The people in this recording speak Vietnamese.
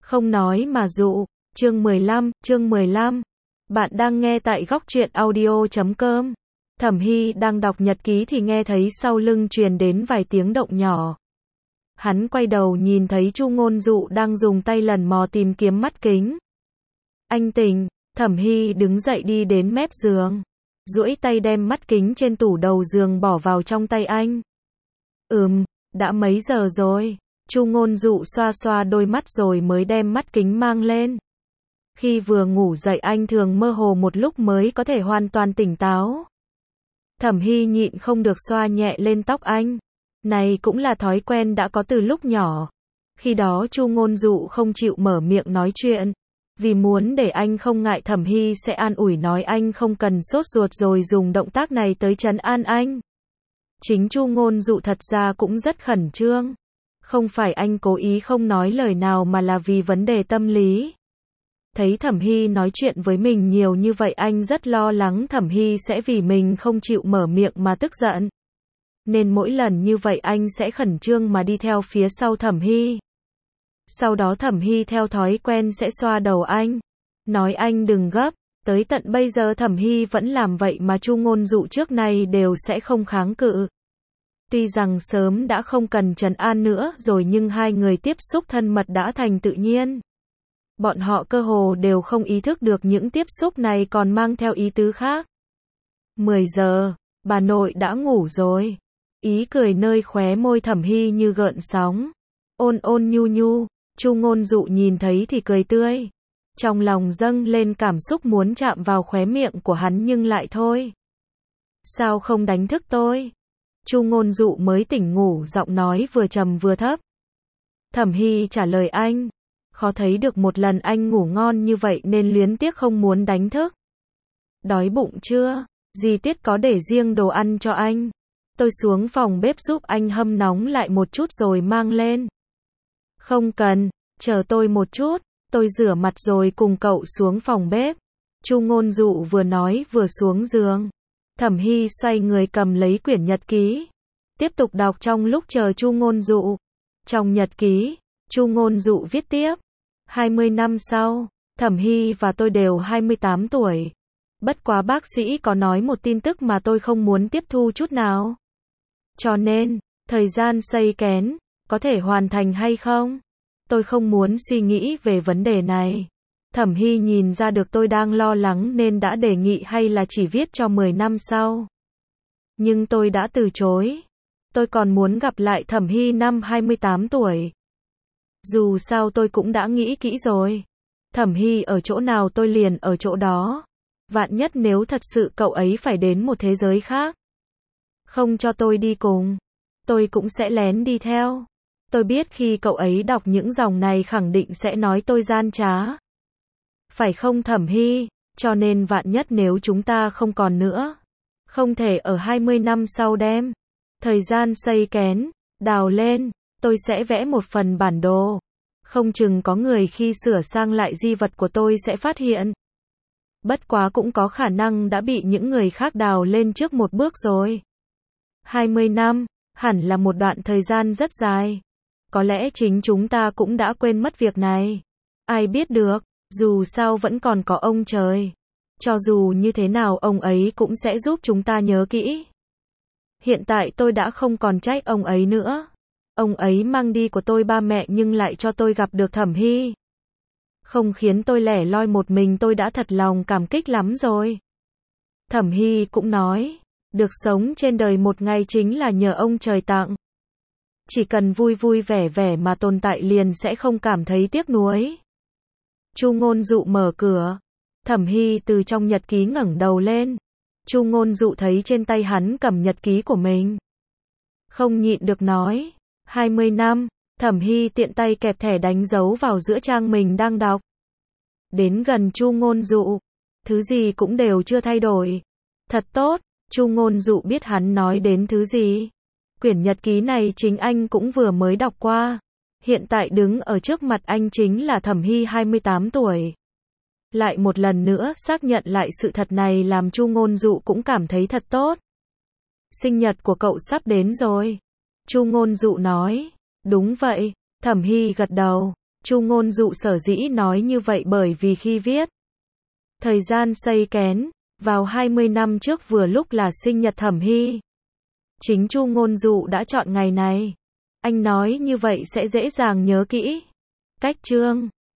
Không nói mà dụ. Chương 15. Bạn đang nghe tại góc truyện audio.com. Thẩm Hy đang đọc nhật ký thì nghe thấy sau lưng truyền đến vài tiếng động nhỏ. Hắn quay đầu nhìn thấy Chu Ngôn Dụ đang dùng tay lần mò tìm kiếm mắt kính. Anh tỉnh. Thẩm Hy đứng dậy đi đến mép giường, duỗi tay đem mắt kính trên tủ đầu giường bỏ vào trong tay anh. Đã mấy giờ rồi? Chu Ngôn Dụ xoa xoa đôi mắt rồi mới đem mắt kính mang lên. Khi vừa ngủ dậy anh thường mơ hồ một lúc mới có thể hoàn toàn tỉnh táo. Thẩm Hy nhịn không được xoa nhẹ lên tóc anh. Này cũng là thói quen đã có từ lúc nhỏ. Khi đó Chu Ngôn Dụ không chịu mở miệng nói chuyện. Vì muốn để anh không ngại, Thẩm Hy sẽ an ủi nói anh không cần sốt ruột rồi dùng động tác này tới trấn an anh. Chính Chu Ngôn Dụ thật ra cũng rất khẩn trương. Không phải anh cố ý không nói lời nào mà là vì vấn đề tâm lý. Thấy Thẩm Hy nói chuyện với mình nhiều như vậy anh rất lo lắng Thẩm Hy sẽ vì mình không chịu mở miệng mà tức giận. Nên mỗi lần như vậy anh sẽ khẩn trương mà đi theo phía sau Thẩm Hy. Sau đó Thẩm Hy theo thói quen sẽ xoa đầu anh, nói anh đừng gấp. Tới tận bây giờ Thẩm Hy vẫn làm vậy mà Chu Ngôn Dụ trước này đều sẽ không kháng cự. Tuy rằng sớm đã không cần trấn an nữa rồi nhưng hai người tiếp xúc thân mật đã thành tự nhiên. Bọn họ cơ hồ đều không ý thức được những tiếp xúc này còn mang theo ý tứ khác. 10 giờ, bà nội đã ngủ rồi. Ý cười nơi khóe môi Thẩm Hy như gợn sóng. Ôn ôn nhu nhu, Chu Ngôn Dụ nhìn thấy thì cười tươi. Trong lòng dâng lên cảm xúc muốn chạm vào khóe miệng của hắn nhưng lại thôi. Sao không đánh thức tôi? Chu Ngôn Dụ mới tỉnh ngủ, giọng nói vừa trầm vừa thấp. Thẩm Hy trả lời anh. Khó thấy được một lần anh ngủ ngon như vậy nên luyến tiếc không muốn đánh thức. Đói bụng chưa? Dì Tiết có để riêng đồ ăn cho anh. Tôi xuống phòng bếp giúp anh hâm nóng lại một chút rồi mang lên. Không cần, chờ tôi một chút, tôi rửa mặt rồi cùng cậu xuống phòng bếp. Chu Ngôn Dụ vừa nói vừa xuống giường. Thẩm Hy xoay người cầm lấy quyển nhật ký, tiếp tục đọc trong lúc chờ Chu Ngôn Dụ. Trong nhật ký, Chu Ngôn Dụ viết tiếp. 20 năm sau, Thẩm Hy và tôi đều 28 tuổi. Bất quá bác sĩ có nói một tin tức mà tôi không muốn tiếp thu chút nào. Cho nên, thời gian xây kén, có thể hoàn thành hay không? Tôi không muốn suy nghĩ về vấn đề này. Thẩm Hy nhìn ra được tôi đang lo lắng nên đã đề nghị hay là chỉ viết cho 10 năm sau. Nhưng tôi đã từ chối. Tôi còn muốn gặp lại Thẩm Hy năm 28 tuổi. Dù sao tôi cũng đã nghĩ kỹ rồi. Thẩm Hy ở chỗ nào tôi liền ở chỗ đó. Vạn nhất nếu thật sự cậu ấy phải đến một thế giới khác, không cho tôi đi cùng, tôi cũng sẽ lén đi theo. Tôi biết khi cậu ấy đọc những dòng này khẳng định sẽ nói tôi gian trá. Phải không Thẩm Hy? Cho nên vạn nhất nếu chúng ta không còn nữa, không thể ở 20 năm sau đem thời gian xây kén, đào lên, tôi sẽ vẽ một phần bản đồ. Không chừng có người khi sửa sang lại di vật của tôi sẽ phát hiện. Bất quá cũng có khả năng đã bị những người khác đào lên trước một bước rồi. 20 năm, hẳn là một đoạn thời gian rất dài. Có lẽ chính chúng ta cũng đã quên mất việc này. Ai biết được, dù sao vẫn còn có ông trời. Cho dù như thế nào ông ấy cũng sẽ giúp chúng ta nhớ kỹ. Hiện tại tôi đã không còn trách ông ấy nữa. Ông ấy mang đi của tôi ba mẹ nhưng lại cho tôi gặp được Thẩm Hy. Không khiến tôi lẻ loi một mình, tôi đã thật lòng cảm kích lắm rồi. Thẩm Hy cũng nói, được sống trên đời một ngày chính là nhờ ông trời tặng. Chỉ cần vui vui vẻ vẻ mà tồn tại liền sẽ không cảm thấy tiếc nuối. Chu Ngôn Dụ mở cửa. Thẩm Hy từ trong nhật ký ngẩng đầu lên. Chu Ngôn Dụ thấy trên tay hắn cầm nhật ký của mình, không nhịn được nói. 20 năm. Thẩm Hy tiện tay kẹp thẻ đánh dấu vào giữa trang mình đang đọc. Đến gần Chu Ngôn Dụ, thứ gì cũng đều chưa thay đổi. Thật tốt. Chu Ngôn Dụ biết hắn nói đến thứ gì. Quyển nhật ký này chính anh cũng vừa mới đọc qua. Hiện tại đứng ở trước mặt anh chính là Thẩm Hy 28 tuổi. Lại một lần nữa xác nhận lại sự thật này làm Chu Ngôn Dụ cũng cảm thấy thật tốt. Sinh nhật của cậu sắp đến rồi. Chu Ngôn Dụ nói. Đúng vậy. Thẩm Hy gật đầu. Chu Ngôn Dụ sở dĩ nói như vậy bởi vì khi viết Thời gian xây kén, vào 20 năm trước vừa lúc là sinh nhật Thẩm Hy. Chính Chu Ngôn Dụ đã chọn ngày này. Anh nói như vậy sẽ dễ dàng nhớ kỹ. Cách chương